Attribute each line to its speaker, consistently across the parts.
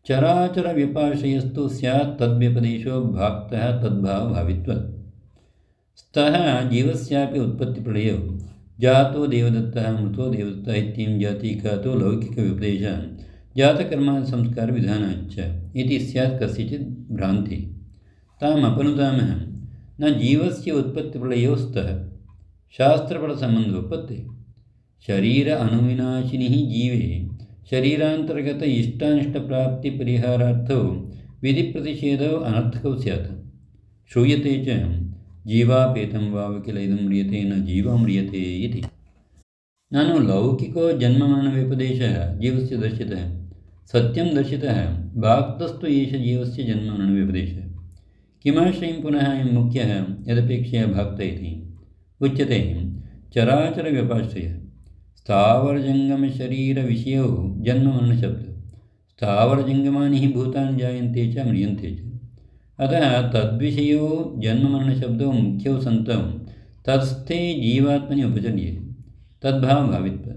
Speaker 1: चराचरव्यपाश्रयस्तु स्यात् तद्व्यपदेशो भाक्तः तद्भावभावित्वात्। स्तः जीवस्यापि उत्पत्तिप्रलयो जातो देवदत्तः मृतो देवदत्तः इत्ययं जातीकातो लौकिकव्यपदेशः जातकर्मादिसंस्कारविधानाच्च इति स्यात् कस्यचित् भ्रान्तिः। ताम् अपनुदामः। न जीवस्य उत्पत्तिप्रलयो स्तः शास्त्रफलसम्बन्धोपत्तिः। शरीर अनुविनाशिनिः जीवे शरीरान्तर्गत इष्टानिष्टप्राप्तिपरिहारार्थो विधिप्रतिषेधो अनर्थकौ स्यात्। श्रूयते च जीवापेतं वा किल इदं म्रियते न जीवं म्रियते इति। ननु लौकिको जन्ममरणव्यपदेशः जीवस्य दर्शितः सत्यं दर्शितः भाक्तस्तु एष जीवस्य जन्ममरणव्यपदेशः। किमाश्रयं पुनः अयं मुख्यः यदपेक्षया भाक्त इति उच्यते। चराचरव्यपाश्रयः स्थावरजङ्गमशरीरविषयौ जन्ममरणशब्दः। स्थावरजङ्गमानि भूतानि जायन्ते च म्रियन्ते च। अतः तद्विषयो जन्ममरणशब्दौ मुख्यौ सन्तौ तत्स्थे जीवात्मनि उपचर्येते तद्भावभावित्वात्।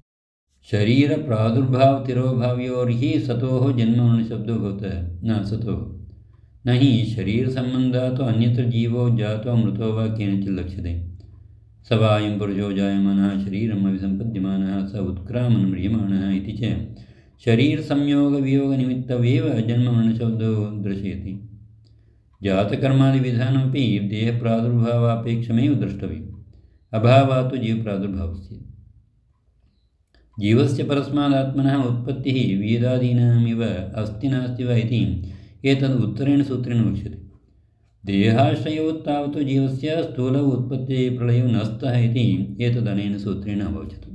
Speaker 1: शरीरप्रादुर्भावतिरोभावयोर्हि सतोः जन्ममरणशब्दो भवतः न असतोः। न हि शरीरसम्बन्धातो अन्यत्र जीवो जातो मृतो वा केनचित् लक्ष्यते। स वा अयं पुरुषो जायमानः शरीरम् अभिसम्पद्यमानः स उत्क्रामन् म्रियमाणः इति च शरीरसंयोगवियोगनिमित्तमेव जन्ममरणशब्दो दर्शयति। जातकर्मादिविधानमपि देहप्रादुर्भावापेक्षमेव द्रष्टव्यम्। अभावात् तु जीवप्रादुर्भावस्य। जीवस्य परस्मादात्मनः उत्पत्तिः वेदादीनामिव अस्ति नास्ति वा इति एतद् उत्तरेण सूत्रेण उच्यते। देहाश्रयो तावत् जीवस्य स्थूल उत्पत्तिप्रलयो न स्तः इति एतदनेन सूत्रेण अवोचत्।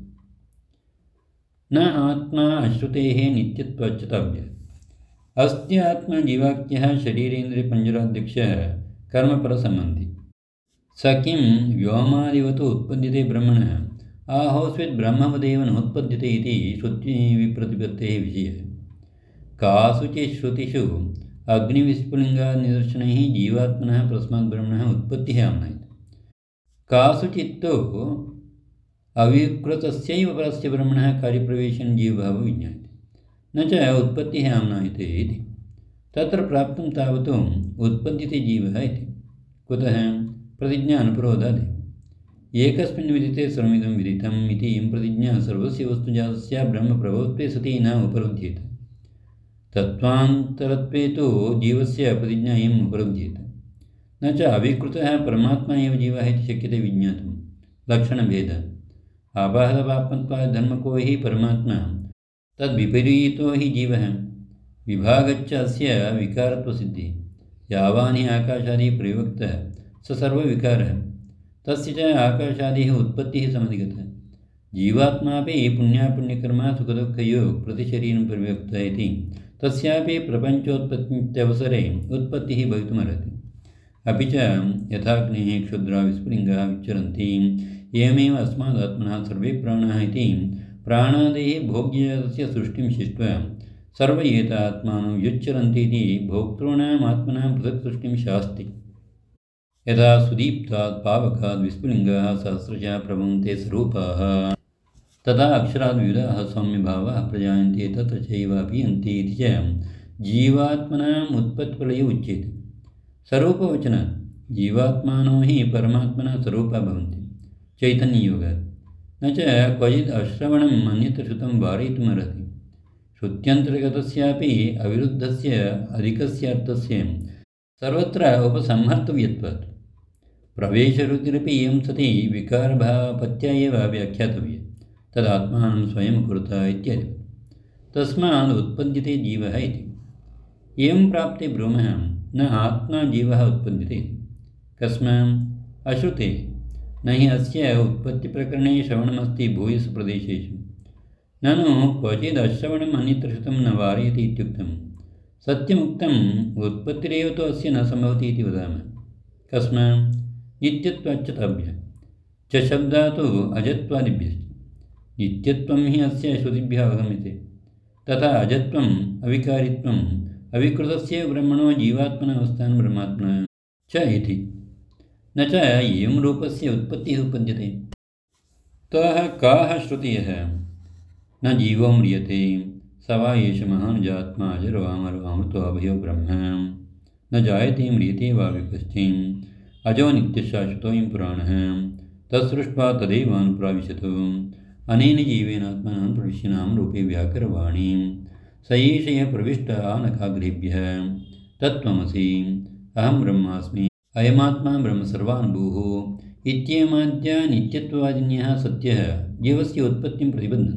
Speaker 1: न आत्मा अश्रुतेः नित्यत्वाच्युताभ्यः। अस्ति आत्मा जीवाख्यः शरीरेन्द्रियपञ्जराध्यक्षः कर्मफलसम्बन्धी। स किं व्योमादिवत् उत्पद्यते ब्रह्मणः आहोस्वित् ब्रह्मवदेव नोत्पद्यते इति श्रुतिविप्रतिपत्तेः विषयः। कासुचित् श्रुतिषु अग्निविस्फुलिङ्गानिदर्शनैः जीवात्मनः परस्माद्ब्रह्मणः उत्पत्तिः आम्नायते। कासुचित्तु अविकृतस्यैव परस्य ब्रह्मणः कार्यप्रवेशेन जीवभावो विज्ञायते न च उत्पत्तिः आम्नायते इति। तत्र प्राप्तं तावत् उत्पद्यते जीवः इति। कुतः? प्रतिज्ञा अनुपरोधादेव। एकस्मिन् विदिते सर्वमिदं विदितम् इति इयं प्रतिज्ञा सर्वस्य वस्तुजातस्य ब्रह्मप्रभवत्वे सति न उपरुध्येत। तत्त्वान्तरत्वे तु जीवस्य प्रतिज्ञा इयम् उपरुध्येत। न च अविकृतः परमात्मा एव जीवः इति शक्यते विज्ञातुं। लक्षणभेदः। आपादपापत्वाद्धर्मको हि परमात्मा तद्विपरीतो हि जीवः। विभागच्च अस्य विकारत्वसिद्धिः। यावान् हि आकाशादिः प्रविवक्तः स सर्वविकारः। तस्य च आकाशादिः उत्पत्तिः समधिगतः। जीवात्मापि पुण्यापुण्यकर्मा सुखदुःखयोः प्रतिशरीरं प्रविवक्तः इति तस्यापि प्रपञ्चोत्पत्त्यवसरे उत्पत्तिः भवितुमर्हति। अपि च यथाग्नेः क्षुद्राः विस्फुलिङ्गाः विचरन्ति एवमेव अस्मादात्मनः सर्वे प्राणाः इति प्राणादेः भोग्यजातस्य सृष्टिं शिष्ट्वा सर्व एता आत्मानं व्युच्चरन्ति इति भोक्तॄणाम् आत्मनां पृथक् सृष्टिं शास्ति। यथा सुदीप्तात् पावकात् विस्फुलिङ्गाः सहस्रशः प्रभवन्ते स्वरूपाः तथा अक्षरात् विविधाः सौम्यभावाः प्रजायन्ते तत्र चैवापि यन्ति इति च जीवात्मनाम् उत्पत्तिप्रलयो उच्यते। स्वरूपवचनात् जीवात्मानो हि परमात्मना स्वरूपा भवन्ति चैतन्ययोगात्। न च क्वचित् अश्रवणम् अन्यत्र श्रुतं वारयितुमर्हति। श्रुत्यन्तर्गतस्यापि अविरुद्धस्य अधिकस्य अर्थस्य सर्वत्र उपसंहर्तव्यत्वात्। प्रवेशरुचिरपि इयं सति विकारभावपत्या एव व्याख्यातव्या। तदात्मानं स्वयं कुरुता इत्यादि। तस्मात् उत्पद्यते जीवः इति। एवं प्राप्ते ब्रूमः न आत्मा जीवः उत्पद्यते। कस्मात्? अश्रुते। न हि अस्य उत्पत्तिप्रकरणे श्रवणमस्ति भूयसु प्रदेशेषु। ननु क्वचिदश्रवणम् अन्यत्र श्रुतं न वारयति इत्युक्तं। सत्यमुक्तम् उत्पत्तिरेव तु अस्य न सम्भवति इति वदामः। कस्मात्? नित्यत्वाच्युताभ्यः च शब्दात् अजत्वादिभ्यश्च। नित्यत्वं हि अस्य श्रुतिभ्यः अवगम्यते। तथा अजत्वम् अविकारित्वम् अविकृतस्य ब्रह्मणो जीवात्मना अवस्थानं ब्रह्मात्मना च इति। न च एवं रूपस्य उत्पत्तिः उपद्यते। ताः काः श्रुतयः? न जीवो म्रियते स वा एष महानुजात्मा अजरोऽमरोऽमृतोऽभयो ब्रह्म न जायते म्रियते वा विपश्चिम् अजो नित्यशाश्वतोऽयं पुराणः तत्सृष्ट्वा तदैवानुप्राविशतु अनेन जीवेनात्मनां प्रविश्यनां रूपे व्याकरवाणीं स एष यः प्रविष्टः नखाग्रेभ्यः तत्त्वमसि अहं ब्रह्मास्मि अयमात्मा ब्रह्मसर्वानुभूः इत्येमाद्या नित्यत्ववादिन्यः सत्यः जीवस्य उत्पत्तिं प्रतिबद्धन्ते